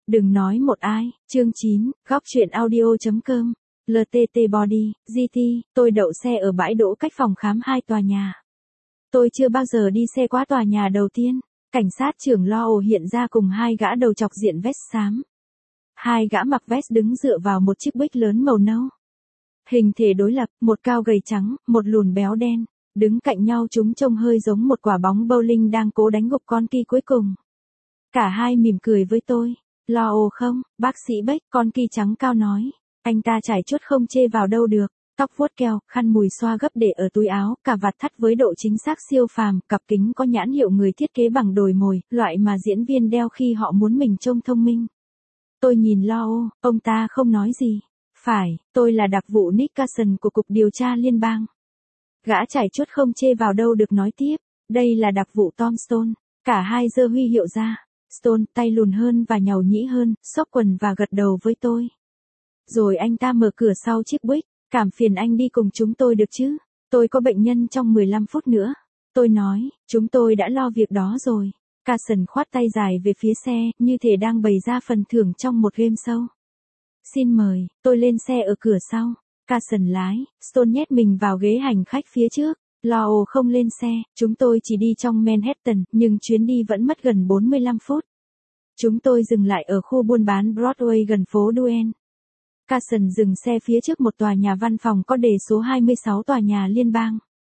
Đừng nói một ai, chương 9, góc chuyện audio.com, LTT Body, GT, tôi đậu xe ở bãi đỗ cách phòng khám 2 tòa nhà. Tôi chưa bao giờ đi xe qua tòa nhà đầu tiên, cảnh sát trưởng lo ồ hiện ra cùng 2 gã đầu chọc diện vest xám. 2 gã mặc vest đứng dựa vào một chiếc Buick lớn màu nâu. Hình thể đối lập, một cao gầy trắng, một lùn béo đen, đứng cạnh nhau chúng trông hơi giống một quả bóng bowling đang cố đánh gục con kỳ cuối cùng. Cả hai mỉm cười với tôi. Lo ồ không, bác sĩ Beck, con kỳ trắng cao nói. Anh ta trải chuốt không chê vào đâu được, tóc vuốt keo, khăn mùi xoa gấp để ở túi áo, cà vạt thắt với độ chính xác siêu phàm, cặp kính có nhãn hiệu người thiết kế bằng đồi mồi, loại mà diễn viên đeo khi họ muốn mình trông thông minh. Tôi nhìn Lo ồ, ông ta không nói gì. Phải, tôi là đặc vụ Nick Carson của Cục Điều tra Liên bang. Gã trải chuốt không chê vào đâu được nói tiếp. Đây là đặc vụ Tom Stone. Cả hai giơ huy hiệu ra. Stone, tay lùn hơn và nhàu nhĩ hơn, xốc quần và gật đầu với tôi. Rồi anh ta mở cửa sau chiếc Buick. Cảm phiền anh đi cùng chúng tôi được chứ? Tôi có bệnh nhân trong 15 phút nữa. Tôi nói, chúng tôi đã lo việc đó rồi. Carson khoát tay dài về phía xe, như thể đang bày ra phần thưởng trong một game show. Xin mời, tôi lên xe ở cửa sau. Carson lái, Stone nhét mình vào ghế hành khách phía trước. Lo ồ không lên xe, chúng tôi chỉ đi trong Manhattan, nhưng chuyến đi vẫn mất gần 45 phút. Chúng tôi dừng lại ở khu buôn bán Broadway gần phố Duane. Carson dừng xe phía trước một tòa nhà văn phòng có đề số 26 tòa nhà liên bang.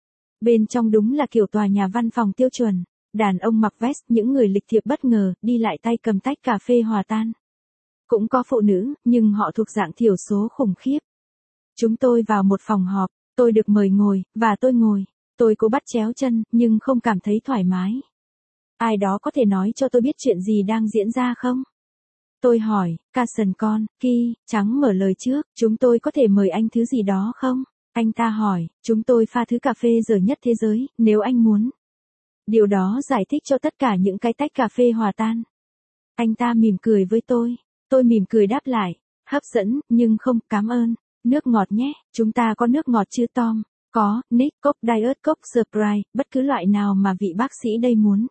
Bên trong đúng là kiểu tòa nhà văn phòng tiêu chuẩn. Đàn ông mặc vest, những người lịch thiệp bất ngờ, đi lại tay cầm tách cà phê hòa tan. Cũng có phụ nữ, nhưng họ thuộc dạng thiểu số khủng khiếp. Chúng tôi vào một phòng họp, tôi được mời ngồi, và tôi ngồi. Tôi cố bắt chéo chân, nhưng không cảm thấy thoải mái. Ai đó có thể nói cho tôi biết chuyện gì đang diễn ra không? Tôi hỏi, Carson con, Kỳ, trắng mở lời trước, chúng tôi có thể mời anh thứ gì đó không? Anh ta hỏi, chúng tôi pha thứ cà phê dở nhất thế giới, nếu anh muốn. Điều đó giải thích cho tất cả những cái tách cà phê hòa tan. Anh ta mỉm cười với tôi. Tôi mỉm cười đáp lại, hấp dẫn, nhưng không, cảm ơn. Nước ngọt nhé, chúng ta có nước ngọt chứ Tom? Có, Nick, Coke Diet, Coke Sprite, bất cứ loại nào mà vị bác sĩ đây muốn.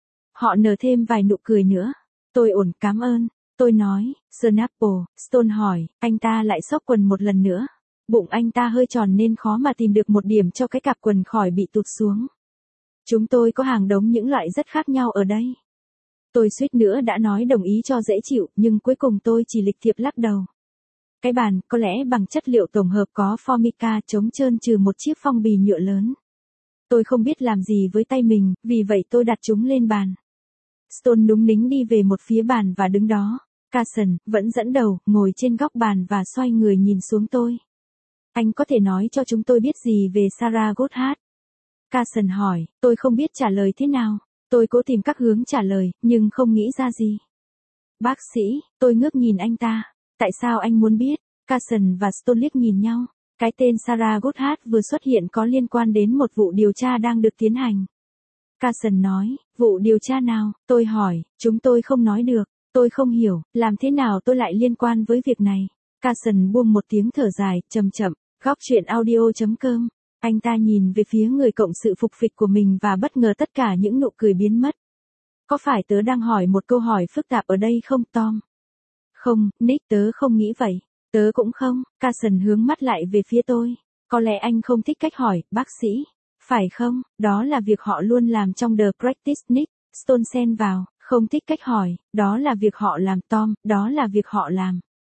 Họ nở thêm vài nụ cười nữa. Tôi ổn, cảm ơn. Tôi nói, Snapple, Stone hỏi, anh ta lại xốc quần một lần nữa. Bụng anh ta hơi tròn nên khó mà tìm được một điểm cho cái cạp quần khỏi bị tụt xuống. Chúng tôi có hàng đống những loại rất khác nhau ở đây. Tôi suýt nữa đã nói đồng ý cho dễ chịu, nhưng cuối cùng tôi chỉ lịch thiệp lắc đầu. Cái bàn, có lẽ bằng chất liệu tổng hợp có Formica chống trơn trừ một chiếc phong bì nhựa lớn. Tôi không biết làm gì với tay mình, vì vậy tôi đặt chúng lên bàn. Stone núng nính đi về một phía bàn và đứng đó. Carson, vẫn dẫn đầu, ngồi trên góc bàn và xoay người nhìn xuống tôi. Anh có thể nói cho chúng tôi biết gì về Sarah Goodhart? Carson hỏi, tôi không biết trả lời thế nào. Tôi cố tìm các hướng trả lời, nhưng không nghĩ ra gì. Bác sĩ, tôi ngước nhìn anh ta. Tại sao anh muốn biết? Carson và Stone liếc nhìn nhau. Cái tên Sarah Goodhart vừa xuất hiện có liên quan đến một vụ điều tra đang được tiến hành. Carson nói, vụ điều tra nào? Tôi hỏi, chúng tôi không nói được. Tôi không hiểu, làm thế nào tôi lại liên quan với việc này? Carson buông một tiếng thở dài, chậm chậm, góc chuyện audio.com. Anh ta nhìn về phía người cộng sự phục phịch của mình và bất ngờ tất cả những nụ cười biến mất. Có phải tớ đang hỏi một câu hỏi phức tạp ở đây không Tom? Không, Nick, tớ không nghĩ vậy. Tớ cũng không. Carson hướng mắt lại về phía tôi. Có lẽ anh không thích cách hỏi, bác sĩ. Phải không? Đó là việc họ luôn làm trong The Practice Nick. Stone xen vào. Không thích cách hỏi, đó là việc họ làm Tom, đó là việc họ làm.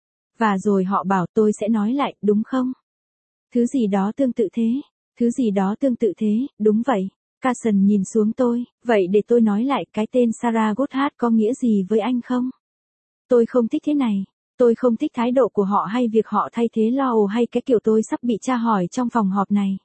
Và rồi họ bảo tôi sẽ nói lại, đúng không? Thứ gì đó tương tự thế. Thứ gì đó tương tự thế, đúng vậy. Carson nhìn xuống tôi, vậy để tôi nói lại cái tên Sarah Goodhart có nghĩa gì với anh không? Tôi không thích thế này. Tôi không thích thái độ của họ hay việc họ thay thế Lo ồ hay cái kiểu tôi sắp bị tra hỏi trong phòng họp này.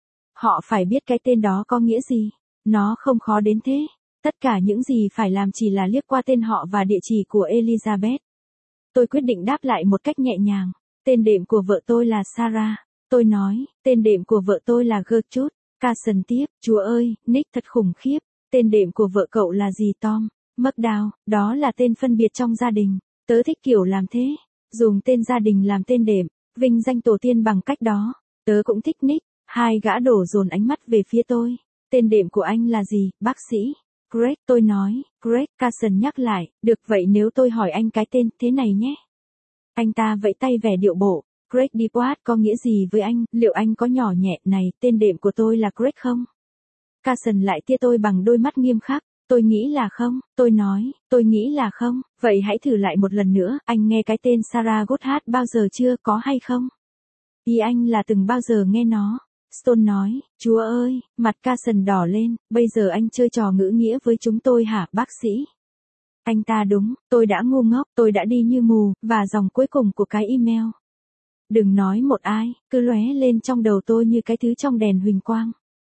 Họ phải biết cái tên đó có nghĩa gì. Nó không khó đến thế. Tất cả những gì phải làm chỉ là liếc qua tên họ và địa chỉ của Elizabeth. Tôi quyết định đáp lại một cách nhẹ nhàng. Tên đệm của vợ tôi là Sarah. Tôi nói, tên đệm của vợ tôi là Gertrude. Carson tiếp, chúa ơi, Nick thật khủng khiếp. Tên đệm của vợ cậu là gì Tom? McDowell, đó là tên phân biệt trong gia đình. Tớ thích kiểu làm thế. Dùng tên gia đình làm tên đệm, vinh danh tổ tiên bằng cách đó. Tớ cũng thích Nick. Hai gã đổ dồn ánh mắt về phía tôi. Tên đệm của anh là gì, bác sĩ? Greg, tôi nói, Greg, Carson nhắc lại, được vậy nếu tôi hỏi anh cái tên thế này nhé. Anh ta vẫy tay vẻ điệu bộ, Greg Deepwater có nghĩa gì với anh, liệu anh có nhỏ nhẹ, này, tên đệm của tôi là Greg không? Carson lại tia tôi bằng đôi mắt nghiêm khắc, tôi nghĩ là không, tôi nói, tôi nghĩ là không, vậy hãy thử lại một lần nữa, anh nghe cái tên Sarah Goddard bao giờ chưa, có hay không? Ý anh là từng bao giờ nghe nó. Stone nói, Chúa ơi, mặt Carson đỏ lên, bây giờ anh chơi trò ngữ nghĩa với chúng tôi hả, bác sĩ? Anh ta đúng, tôi đã ngu ngốc, tôi đã đi như mù, và dòng cuối cùng của cái email. Đừng nói một ai, cứ lóe lên trong đầu tôi như cái thứ trong đèn huỳnh quang.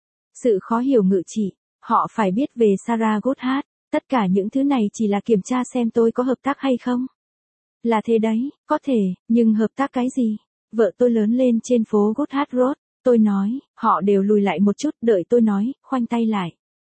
Sự khó hiểu ngự trị, họ phải biết về Sarah Goddard, tất cả những thứ này chỉ là kiểm tra xem tôi có hợp tác hay không. Là thế đấy, có thể, nhưng hợp tác cái gì? Vợ tôi lớn lên trên phố Goddard Road, tôi nói, họ đều lùi lại một chút, đợi tôi nói, khoanh tay lại.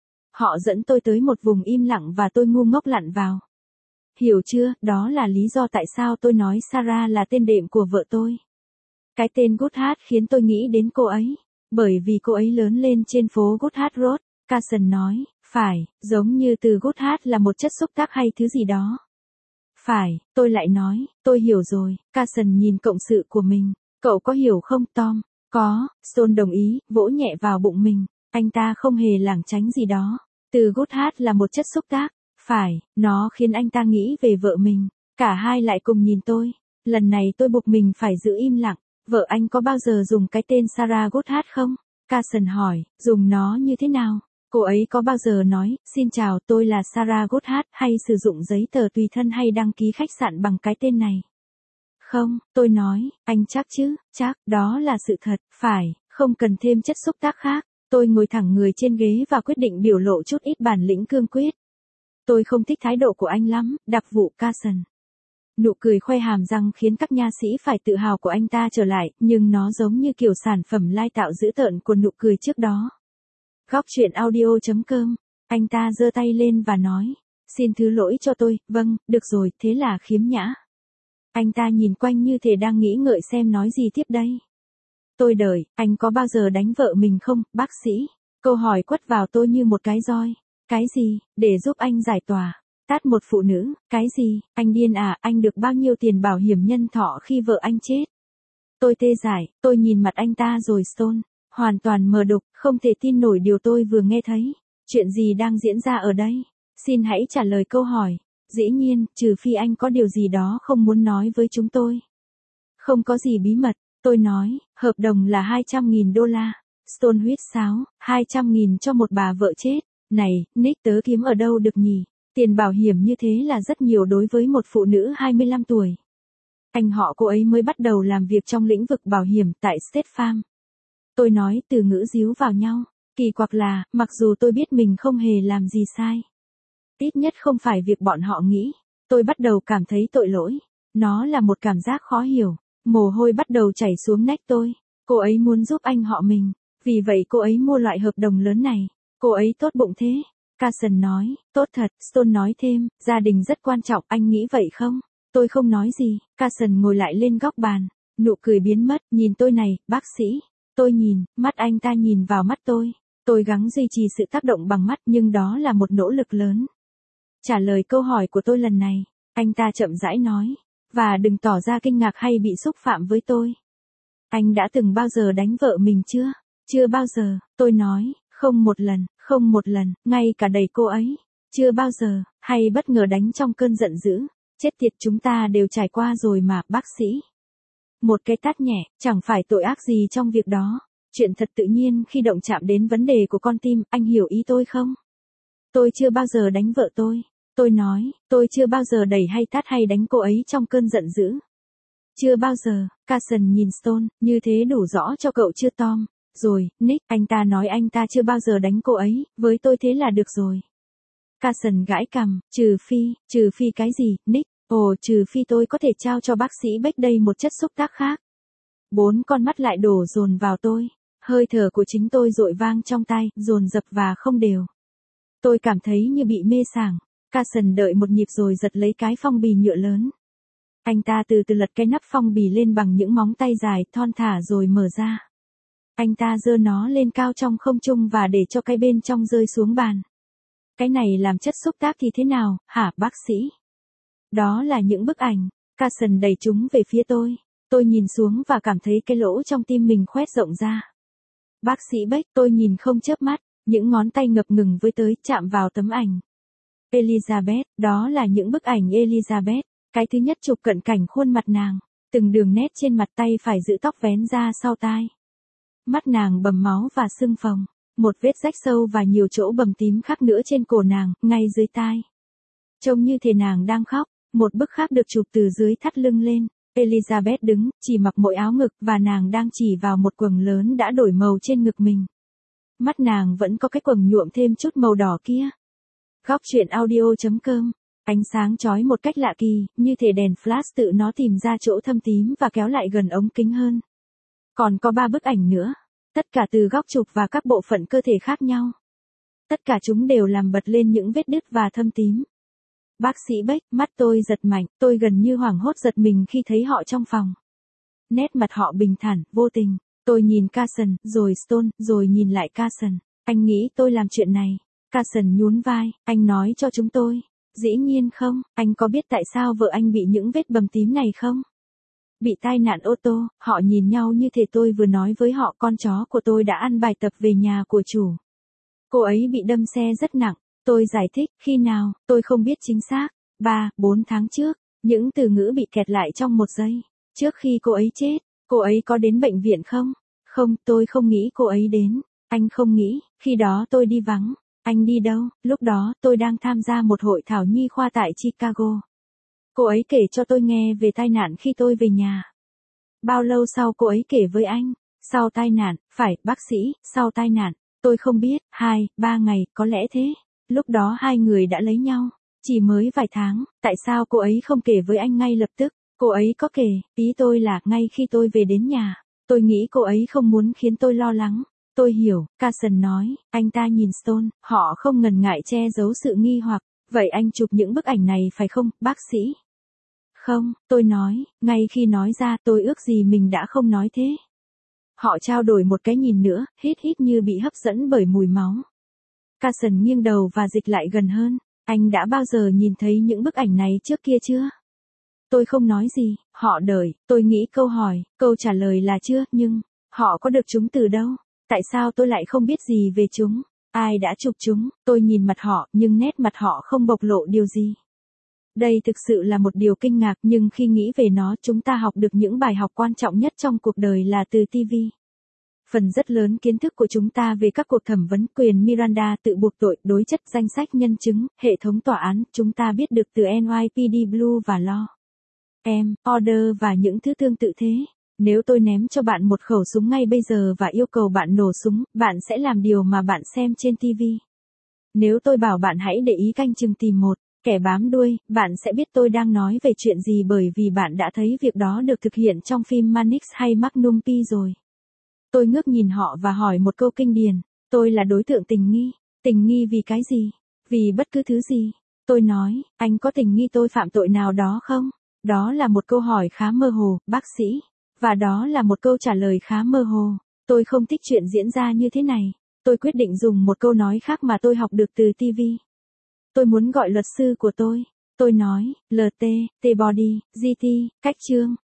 Họ dẫn tôi tới một vùng im lặng và tôi ngu ngốc lặn vào. Hiểu chưa, đó là lý do tại sao tôi nói Sarah là tên đệm của vợ tôi. Cái tên Goddard khiến tôi nghĩ đến cô ấy, bởi vì cô ấy lớn lên trên phố Goddard Road, Carson nói, phải, giống như từ Goddard là một chất xúc tác hay thứ gì đó. Phải, tôi lại nói, tôi hiểu rồi, Carson nhìn cộng sự của mình, cậu có hiểu không Tom? Có, Stone đồng ý, vỗ nhẹ vào bụng mình, anh ta không hề lảng tránh gì đó. Từ Goddard là một chất xúc tác, phải, nó khiến anh ta nghĩ về vợ mình, cả hai lại cùng nhìn tôi, lần này tôi buộc mình phải giữ im lặng, vợ anh có bao giờ dùng cái tên Sarah Goddard không? Carson hỏi, dùng nó như thế nào? Cô ấy có bao giờ nói, xin chào tôi là Sarah Goddard hay sử dụng giấy tờ tùy thân hay đăng ký khách sạn bằng cái tên này? Không, tôi nói, anh chắc chứ, chắc, đó là sự thật, phải, không cần thêm chất xúc tác khác. Tôi ngồi thẳng người trên ghế và quyết định biểu lộ chút ít bản lĩnh cương quyết. Tôi không thích thái độ của anh lắm, đặc vụ Carson. Nụ cười khoe hàm răng khiến các nha sĩ phải tự hào của anh ta trở lại, nhưng nó giống như kiểu sản phẩm lai tạo dữ tợn của nụ cười trước đó. Góc truyện audio.com. Anh ta giơ tay lên và nói, xin thứ lỗi cho tôi, vâng, được rồi, thế là khiếm nhã. Anh ta nhìn quanh như thể đang nghĩ ngợi xem nói gì tiếp đây. Tôi đợi, anh có bao giờ đánh vợ mình không, bác sĩ? Câu hỏi quất vào tôi như một cái roi. Cái gì, để giúp anh giải tỏa? Tát một phụ nữ, cái gì, anh điên à, anh được bao nhiêu tiền bảo hiểm nhân thọ khi vợ anh chết? Tôi tê dại, tôi nhìn mặt anh ta rồi Stone, hoàn toàn mờ đục, không thể tin nổi điều tôi vừa nghe thấy. Chuyện gì đang diễn ra ở đây? Xin hãy trả lời câu hỏi. Dĩ nhiên, trừ phi anh có điều gì đó không muốn nói với chúng tôi. Không có gì bí mật. Tôi nói, hợp đồng là $200.000. Stone huýt sáo, 200.000 cho một bà vợ chết. Này, Nick tớ kiếm ở đâu được nhỉ? Tiền bảo hiểm như thế là rất nhiều đối với một phụ nữ 25 tuổi. Anh họ cô ấy mới bắt đầu làm việc trong lĩnh vực bảo hiểm tại State Farm. Tôi nói từ ngữ díu vào nhau. Kỳ quặc là, mặc dù tôi biết mình không hề làm gì sai. Ít nhất không phải việc bọn họ nghĩ. Tôi bắt đầu cảm thấy tội lỗi. Nó là một cảm giác khó hiểu. Mồ hôi bắt đầu chảy xuống nách tôi. Cô ấy muốn giúp anh họ mình. Vì vậy cô ấy mua loại hợp đồng lớn này. Cô ấy tốt bụng thế. Carson nói, tốt thật. Stone nói thêm, gia đình rất quan trọng, anh nghĩ vậy không? Tôi không nói gì. Carson ngồi lại lên góc bàn. Nụ cười biến mất, nhìn tôi này, bác sĩ. Tôi nhìn, mắt anh ta nhìn vào mắt tôi. Tôi gắng duy trì sự tác động bằng mắt nhưng đó là một nỗ lực lớn. Trả lời câu hỏi của tôi lần này, anh ta chậm rãi nói. Và đừng tỏ ra kinh ngạc hay bị xúc phạm với tôi. Anh đã từng bao giờ đánh vợ mình chưa? Chưa bao giờ, tôi nói, không một lần, ngay cả đẩy cô ấy. Chưa bao giờ, hay bất ngờ đánh trong cơn giận dữ. Chết tiệt, chúng ta đều trải qua rồi mà, bác sĩ. Một cái tát nhẹ, chẳng phải tội ác gì trong việc đó. Chuyện thật tự nhiên khi động chạm đến vấn đề của con tim, anh hiểu ý tôi không? Tôi chưa bao giờ đánh vợ tôi. Tôi nói, tôi chưa bao giờ đẩy hay tát hay đánh cô ấy trong cơn giận dữ. Chưa bao giờ. Carson nhìn Stone, như thế đủ rõ cho cậu chưa Tom? Rồi, Nick, anh ta nói anh ta chưa bao giờ đánh cô ấy, với tôi thế là được rồi. Carson gãi cằm, trừ phi cái gì, Nick? Ồ, trừ phi tôi có thể trao cho bác sĩ Beck đây một chất xúc tác khác. 4 con mắt lại đổ dồn vào tôi. Hơi thở của chính tôi dội vang trong tai, dồn dập và không đều. Tôi cảm thấy như bị mê sảng. Carson đợi một nhịp rồi giật lấy cái phong bì nhựa lớn. Anh ta từ từ lật cái nắp phong bì lên bằng những móng tay dài thon thả rồi mở ra. Anh ta giơ nó lên cao trong không trung và để cho cái bên trong rơi xuống bàn. Cái này làm chất xúc tác thì thế nào, hả bác sĩ? Đó là những bức ảnh. Carson đẩy chúng về phía tôi. Tôi nhìn xuống và cảm thấy cái lỗ trong tim mình khoét rộng ra. Bác sĩ Beck, tôi nhìn không chớp mắt, những ngón tay ngập ngừng với tới chạm vào tấm ảnh. Elizabeth, đó là những bức ảnh Elizabeth. Cái thứ nhất chụp cận cảnh khuôn mặt nàng, từng đường nét trên mặt tay phải giữ tóc vén ra sau tai. Mắt nàng bầm máu và sưng phồng, một vết rách sâu và nhiều chỗ bầm tím khác nữa trên cổ nàng, ngay dưới tai. Trông như thể nàng đang khóc. Một bức khác được chụp từ dưới thắt lưng lên. Elizabeth đứng, chỉ mặc mỗi áo ngực và nàng đang chỉ vào một quầng lớn đã đổi màu trên ngực mình. Mắt nàng vẫn có cái quầng nhuộm thêm chút màu đỏ kia. Góc truyện audio.com. Ánh sáng chói một cách lạ kỳ, như thể đèn flash tự nó tìm ra chỗ thâm tím và kéo lại gần ống kính hơn. Còn có 3 bức ảnh nữa. Tất cả từ góc chụp và các bộ phận cơ thể khác nhau. Tất cả chúng đều làm bật lên những vết đứt và thâm tím. Bác sĩ Beck, mắt tôi giật mạnh, tôi gần như hoảng hốt giật mình khi thấy họ trong phòng. Nét mặt họ bình thản, vô tình. Tôi nhìn Carson, rồi Stone, rồi nhìn lại Carson. Anh nghĩ tôi làm chuyện này. Carson nhún vai, anh nói cho chúng tôi. Dĩ nhiên không, anh có biết tại sao vợ anh bị những vết bầm tím này không? Bị tai nạn ô tô, họ nhìn nhau như thể tôi vừa nói với họ con chó của tôi đã ăn bài tập về nhà của chủ. Cô ấy bị đâm xe rất nặng. Tôi giải thích, khi nào, tôi không biết chính xác. 3-4 tháng trước, những từ ngữ bị kẹt lại trong một giây. Trước khi cô ấy chết, cô ấy có đến bệnh viện không? Không, tôi không nghĩ cô ấy đến. Anh không nghĩ, khi đó tôi đi vắng. Anh đi đâu? Lúc đó, tôi đang tham gia một hội thảo nhi khoa tại Chicago. Cô ấy kể cho tôi nghe về tai nạn khi tôi về nhà. Bao lâu sau cô ấy kể với anh? Sau tai nạn, phải, bác sĩ, sau tai nạn. Tôi không biết, 2-3 ngày, có lẽ thế. Lúc đó hai người đã lấy nhau, chỉ mới vài tháng, tại sao cô ấy không kể với anh ngay lập tức? Cô ấy có kể, ý tôi là ngay khi tôi về đến nhà, tôi nghĩ cô ấy không muốn khiến tôi lo lắng. Tôi hiểu, Carson nói, anh ta nhìn Stone, họ không ngần ngại che giấu sự nghi hoặc, vậy anh chụp những bức ảnh này phải không, bác sĩ? Không, tôi nói, ngay khi nói ra tôi ước gì mình đã không nói thế. Họ trao đổi một cái nhìn nữa, hít như bị hấp dẫn bởi mùi máu. Carson nghiêng đầu và dịch lại gần hơn. Anh đã bao giờ nhìn thấy những bức ảnh này trước kia chưa? Tôi không nói gì, họ đợi, tôi nghĩ câu trả lời là chưa, nhưng, họ có được chúng từ đâu? Tại sao tôi lại không biết gì về chúng? Ai đã chụp chúng? Tôi nhìn mặt họ, nhưng nét mặt họ không bộc lộ điều gì. Đây thực sự là một điều kinh ngạc, nhưng khi nghĩ về nó, chúng ta học được những bài học quan trọng nhất trong cuộc đời là từ TV. Phần rất lớn kiến thức của chúng ta về các cuộc thẩm vấn, quyền Miranda, tự buộc tội, đối chất, danh sách nhân chứng, hệ thống tòa án, chúng ta biết được từ NYPD Blue và Law Order và những thứ tương tự thế. Nếu tôi ném cho bạn một khẩu súng ngay bây giờ và yêu cầu bạn nổ súng, bạn sẽ làm điều mà bạn xem trên TV. Nếu tôi bảo bạn hãy để ý canh chừng tìm một kẻ bám đuôi, bạn sẽ biết tôi đang nói về chuyện gì bởi vì bạn đã thấy việc đó được thực hiện trong phim Mannix hay Magnum P rồi. Tôi ngước nhìn họ và hỏi một câu kinh điển. Tôi là đối tượng tình nghi. Tình nghi vì cái gì? Vì bất cứ thứ gì. Tôi nói, anh có tình nghi tôi phạm tội nào đó không? Đó là một câu hỏi khá mơ hồ, bác sĩ. Và đó là một câu trả lời khá mơ hồ. Tôi không thích chuyện diễn ra như thế này. Tôi quyết định dùng một câu nói khác mà tôi học được từ TV. Tôi muốn gọi luật sư của tôi. Tôi nói, LT, T-Body, GT, cách chương.